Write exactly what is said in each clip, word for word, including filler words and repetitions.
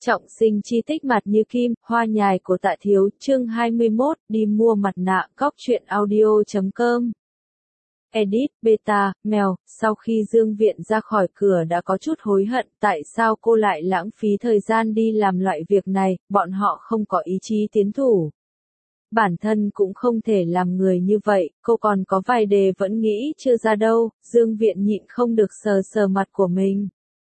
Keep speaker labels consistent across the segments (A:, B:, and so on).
A: Trọng sinh chi tích mặt như kim, hoa nhài của Tạ Thiếu, chương hai mươi mốt, đi mua mặt nạ, góc truyện audio chấm com. Edit, beta, mèo, sau khi Dương Viện ra khỏi cửa đã có chút hối hận, tại sao cô lại lãng phí thời gian đi làm loại việc này, bọn họ không có ý chí tiến thủ. Bản thân cũng không thể làm người như vậy, cô còn có vài đề vẫn nghĩ chưa ra đâu, Dương Viện nhịn không được sờ sờ mặt của mình.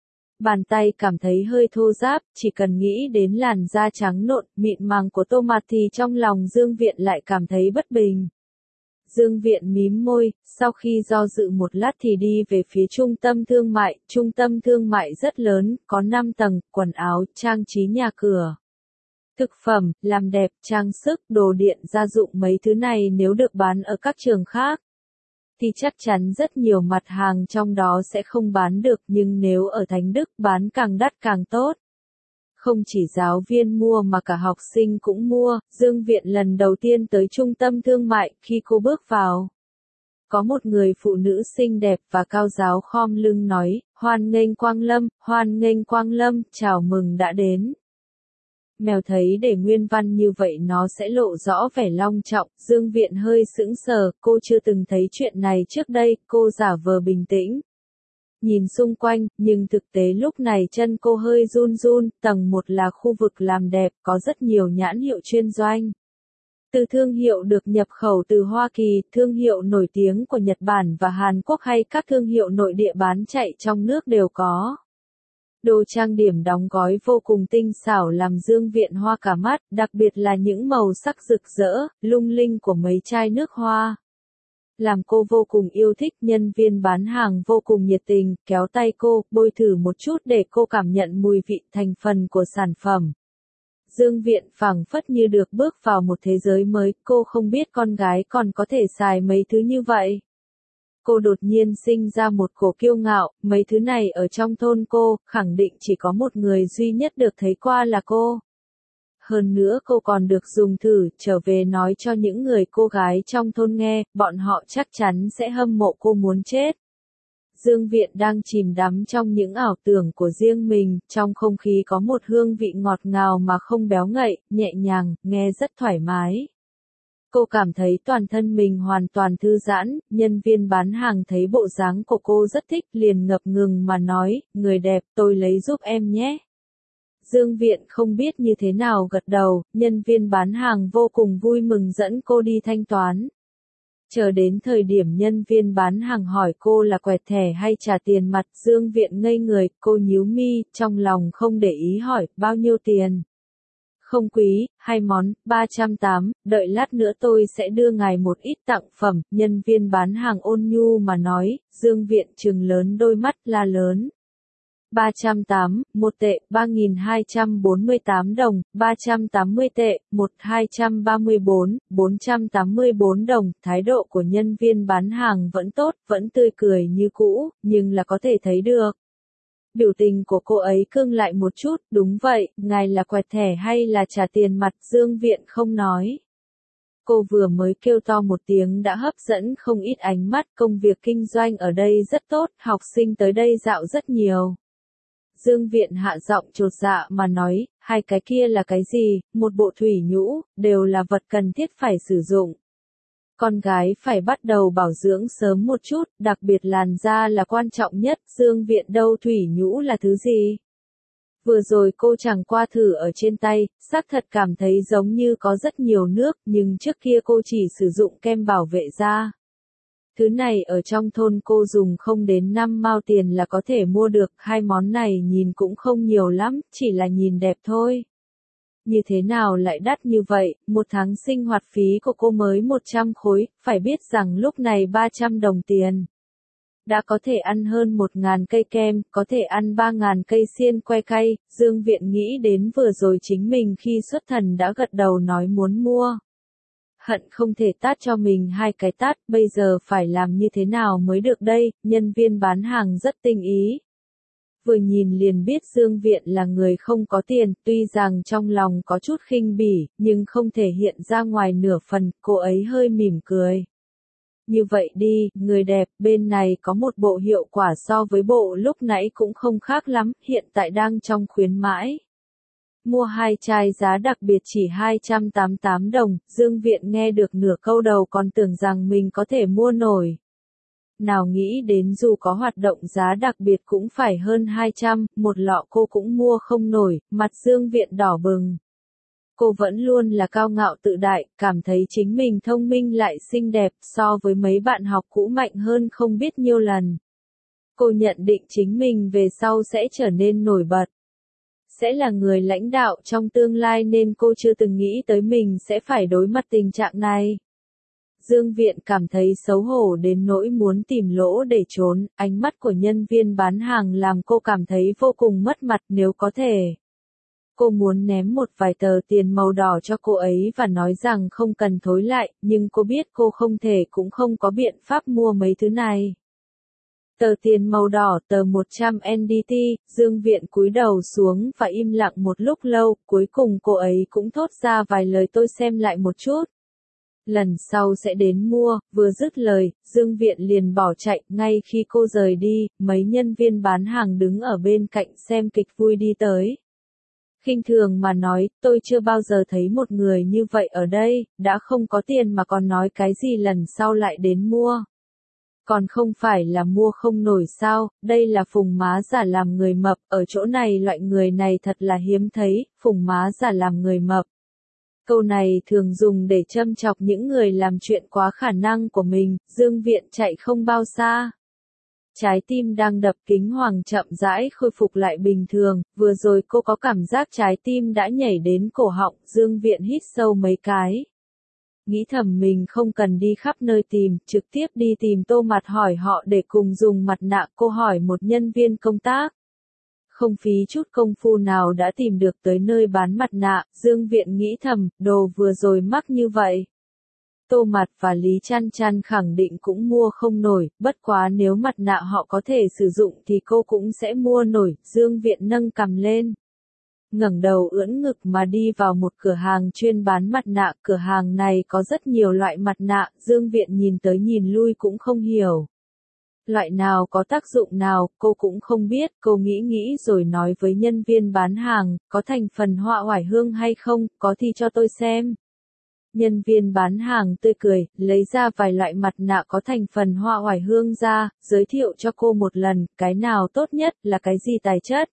A: Bàn tay cảm thấy hơi thô ráp, chỉ cần nghĩ đến làn da trắng nộn, mịn màng của Tô Mạt thì trong lòng Dương Viện lại cảm thấy bất bình. Dương Viện mím môi, sau khi do dự một lát thì đi về phía trung tâm thương mại, trung tâm thương mại rất lớn, có năm tầng, quần áo, trang trí nhà cửa. Thực phẩm, làm đẹp, trang sức, đồ điện, gia dụng mấy thứ này nếu được bán ở các trường khác thì chắc chắn rất nhiều mặt hàng trong đó sẽ không bán được, nhưng nếu ở Thánh Đức bán càng đắt càng tốt. Không chỉ giáo viên mua mà cả học sinh cũng mua, Dương Viện lần đầu tiên tới trung tâm thương mại, khi cô bước vào. Có một người phụ nữ xinh đẹp và cao giáo khom lưng nói, hoan nghênh Quang Lâm, hoan nghênh Quang Lâm, chào mừng đã đến. Mèo thấy để nguyên văn như vậy nó sẽ lộ rõ vẻ long trọng, Dương Viện hơi sững sờ, cô chưa từng thấy chuyện này trước đây, cô giả vờ bình tĩnh. Nhìn xung quanh, nhưng thực tế lúc này chân cô hơi run run, tầng một là khu vực làm đẹp, có rất nhiều nhãn hiệu chuyên doanh. Từ thương hiệu được nhập khẩu từ Hoa Kỳ, thương hiệu nổi tiếng của Nhật Bản và Hàn Quốc hay các thương hiệu nội địa bán chạy trong nước đều có. Đồ trang điểm đóng gói vô cùng tinh xảo làm Dương Viện hoa cả mắt, đặc biệt là những màu sắc rực rỡ, lung linh của mấy chai nước hoa. Làm cô vô cùng yêu thích, nhân viên bán hàng vô cùng nhiệt tình, kéo tay cô, bôi thử một chút để cô cảm nhận mùi vị thành phần của sản phẩm. Dương Viện phảng phất như được bước vào một thế giới mới, cô không biết con gái còn có thể xài mấy thứ như vậy. Cô đột nhiên sinh ra một cổ kiêu ngạo, mấy thứ này ở trong thôn cô, khẳng định chỉ có một người duy nhất được thấy qua là cô. Hơn nữa cô còn được dùng thử, trở về nói cho những người cô gái trong thôn nghe, bọn họ chắc chắn sẽ hâm mộ cô muốn chết. Dương Viện đang chìm đắm trong những ảo tưởng của riêng mình, trong không khí có một hương vị ngọt ngào mà không béo ngậy, nhẹ nhàng, nghe rất thoải mái. Cô cảm thấy toàn thân mình hoàn toàn thư giãn, nhân viên bán hàng thấy bộ dáng của cô rất thích, liền ngập ngừng mà nói, người đẹp, tôi lấy giúp em nhé. Dương Viện không biết như thế nào gật đầu, nhân viên bán hàng vô cùng vui mừng dẫn cô đi thanh toán. Chờ đến thời điểm nhân viên bán hàng hỏi cô là quẹt thẻ hay trả tiền mặt, Dương Viện ngây người, cô nhíu mi, trong lòng không để ý hỏi, bao nhiêu tiền? Không quý, hai món, ba trăm tám, đợi lát nữa tôi sẽ đưa ngài một ít tặng phẩm, nhân viên bán hàng ôn nhu mà nói, Dương Viện trừng lớn đôi mắt la lớn. ba trăm tám, một tệ, ba nghìn hai trăm bốn mươi tám đồng, ba trăm tám mươi tệ, một nghìn hai trăm ba mươi bốn, bốn trăm tám mươi bốn đồng, thái độ của nhân viên bán hàng vẫn tốt, vẫn tươi cười như cũ, nhưng là có thể thấy được. Biểu tình của cô ấy cương lại một chút, đúng vậy, ngài là quẹt thẻ hay là trả tiền mặt, Dương Viện không nói. Cô vừa mới kêu to một tiếng đã hấp dẫn không ít ánh mắt, công việc kinh doanh ở đây rất tốt, học sinh tới đây dạo rất nhiều. Dương Viện hạ giọng chột dạ mà nói, hai cái kia là cái gì, một bộ thủy nhũ, đều là vật cần thiết phải sử dụng. Con gái phải bắt đầu bảo dưỡng sớm một chút, đặc biệt làn da là quan trọng nhất, Dương Viện đâu thủy nhũ là thứ gì. Vừa rồi cô chẳng qua thử ở trên tay, xác thật cảm thấy giống như có rất nhiều nước, nhưng trước kia cô chỉ sử dụng kem bảo vệ da. Thứ này ở trong thôn cô dùng không đến năm mao tiền là có thể mua được, hai món này nhìn cũng không nhiều lắm, chỉ là nhìn đẹp thôi. Như thế nào lại đắt như vậy, một tháng sinh hoạt phí của cô mới một trăm khối, phải biết rằng lúc này ba trăm đồng tiền. Đã có thể ăn hơn một ngàn cây kem, có thể ăn ba ngàn cây xiên que cay, Dương Viện nghĩ đến vừa rồi chính mình khi xuất thần đã gật đầu nói muốn mua. Hận không thể tát cho mình hai cái tát, bây giờ phải làm như thế nào mới được đây, nhân viên bán hàng rất tinh ý. Vừa nhìn liền biết Dương Viện là người không có tiền, tuy rằng trong lòng có chút khinh bỉ, nhưng không thể hiện ra ngoài nửa phần, cô ấy hơi mỉm cười. Như vậy đi, người đẹp, bên này có một bộ hiệu quả so với bộ lúc nãy cũng không khác lắm, hiện tại đang trong khuyến mãi. mua hai chai giá đặc biệt chỉ hai trăm tám mươi tám đồng, Dương Viện nghe được nửa câu đầu còn tưởng rằng mình có thể mua nổi. Nào nghĩ đến dù có hoạt động giá đặc biệt cũng phải hơn hai trăm, một lọ cô cũng mua không nổi, mặt Dương Viện đỏ bừng. Cô vẫn luôn là cao ngạo tự đại, cảm thấy chính mình thông minh lại xinh đẹp, so với mấy bạn học cũ mạnh hơn không biết nhiêu lần. Cô nhận định chính mình về sau sẽ trở nên nổi bật, sẽ là người lãnh đạo trong tương lai nên cô chưa từng nghĩ tới mình sẽ phải đối mặt tình trạng này. Dương Viện cảm thấy xấu hổ đến nỗi muốn tìm lỗ để trốn, ánh mắt của nhân viên bán hàng làm cô cảm thấy vô cùng mất mặt nếu có thể. Cô muốn ném một vài tờ tiền màu đỏ cho cô ấy và nói rằng không cần thối lại, nhưng cô biết cô không thể cũng không có biện pháp mua mấy thứ này. Tờ tiền màu đỏ, tờ một trăm en đê tê, Dương Viện cúi đầu xuống và im lặng một lúc lâu, cuối cùng cô ấy cũng thốt ra vài lời tôi xem lại một chút. Lần sau sẽ đến mua, vừa dứt lời, Dương Viện liền bỏ chạy, ngay khi cô rời đi, mấy nhân viên bán hàng đứng ở bên cạnh xem kịch vui đi tới. Khinh thường mà nói, tôi chưa bao giờ thấy một người như vậy ở đây, đã không có tiền mà còn nói cái gì lần sau lại đến mua. Còn không phải là mua không nổi sao, đây là phùng má giả làm người mập, ở chỗ này loại người này thật là hiếm thấy, phùng má giả làm người mập. Câu này thường dùng để châm chọc những người làm chuyện quá khả năng của mình, Dương Viện chạy không bao xa. Trái tim đang đập kinh hoàng chậm rãi khôi phục lại bình thường, vừa rồi cô có cảm giác trái tim đã nhảy đến cổ họng, Dương Viện hít sâu mấy cái. Nghĩ thầm mình không cần đi khắp nơi tìm, trực tiếp đi tìm Tô Mặt hỏi họ để cùng dùng mặt nạ, cô hỏi một nhân viên công tác. Không phí chút công phu nào đã tìm được tới nơi bán mặt nạ, Dương Viện nghĩ thầm, đồ vừa rồi mắc như vậy. Tô Mặt và Lý Chăn Chăn khẳng định cũng mua không nổi, bất quá nếu mặt nạ họ có thể sử dụng thì cô cũng sẽ mua nổi, Dương Viện nâng cằm lên. Ngẩng đầu ưỡn ngực mà đi vào một cửa hàng chuyên bán mặt nạ, cửa hàng này có rất nhiều loại mặt nạ, Dương Viện nhìn tới nhìn lui cũng không hiểu. Loại nào có tác dụng nào, cô cũng không biết, cô nghĩ nghĩ rồi nói với nhân viên bán hàng, có thành phần hoa oải hương hay không, có thì cho tôi xem. Nhân viên bán hàng tươi cười, lấy ra vài loại mặt nạ có thành phần hoa oải hương ra, giới thiệu cho cô một lần, cái nào tốt nhất, là cái gì tài chất.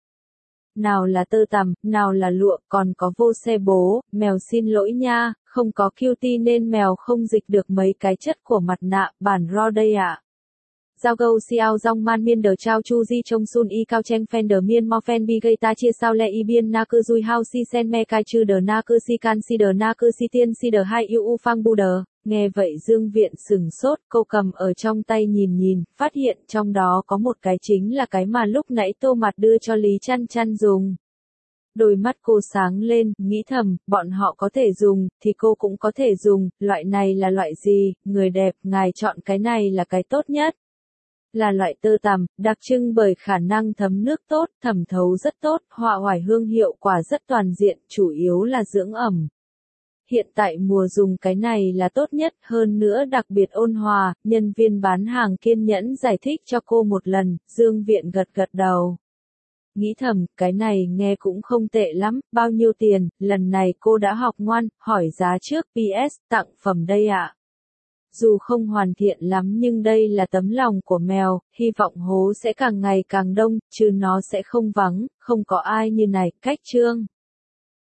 A: Nào là tơ tằm, nào là lụa, còn có vô xe bố, mèo xin lỗi nha, không có cutie nên mèo không dịch được mấy cái chất của mặt nạ, bản raw đây ạ. Giao gâu xiao dong man miên đờ trao chu di trông sun y cao chen phen đờ miên mo phen bi gây ta chia sao le y biên na cư dui hao si sen me cai chư đờ na cư si can si đờ na cư si tiên si đờ hai yu u phang bu đờ. Nghe vậy Dương Viện sừng sốt, cô cầm ở trong tay nhìn nhìn, phát hiện trong đó có một cái chính là cái mà lúc nãy Tô Mặt đưa cho Lý Chăn Chăn dùng. Đôi mắt cô sáng lên, nghĩ thầm, bọn họ có thể dùng, thì cô cũng có thể dùng, loại này là loại gì, người đẹp, ngài chọn cái này là cái tốt nhất. Là loại tơ tằm, đặc trưng bởi khả năng thấm nước tốt, thẩm thấu rất tốt, hoa oải hương hiệu quả rất toàn diện, chủ yếu là dưỡng ẩm. Hiện tại mùa dùng cái này là tốt nhất, hơn nữa đặc biệt ôn hòa, nhân viên bán hàng kiên nhẫn giải thích cho cô một lần, Dương Viện gật gật đầu. Nghĩ thầm, cái này nghe cũng không tệ lắm, bao nhiêu tiền, lần này cô đã học ngoan, hỏi giá trước, pê ét, tặng phẩm đây ạ. Dù không hoàn thiện lắm nhưng đây là tấm lòng của mèo, hy vọng hố sẽ càng ngày càng đông, chứ nó sẽ không vắng, không có ai như này, cách chương.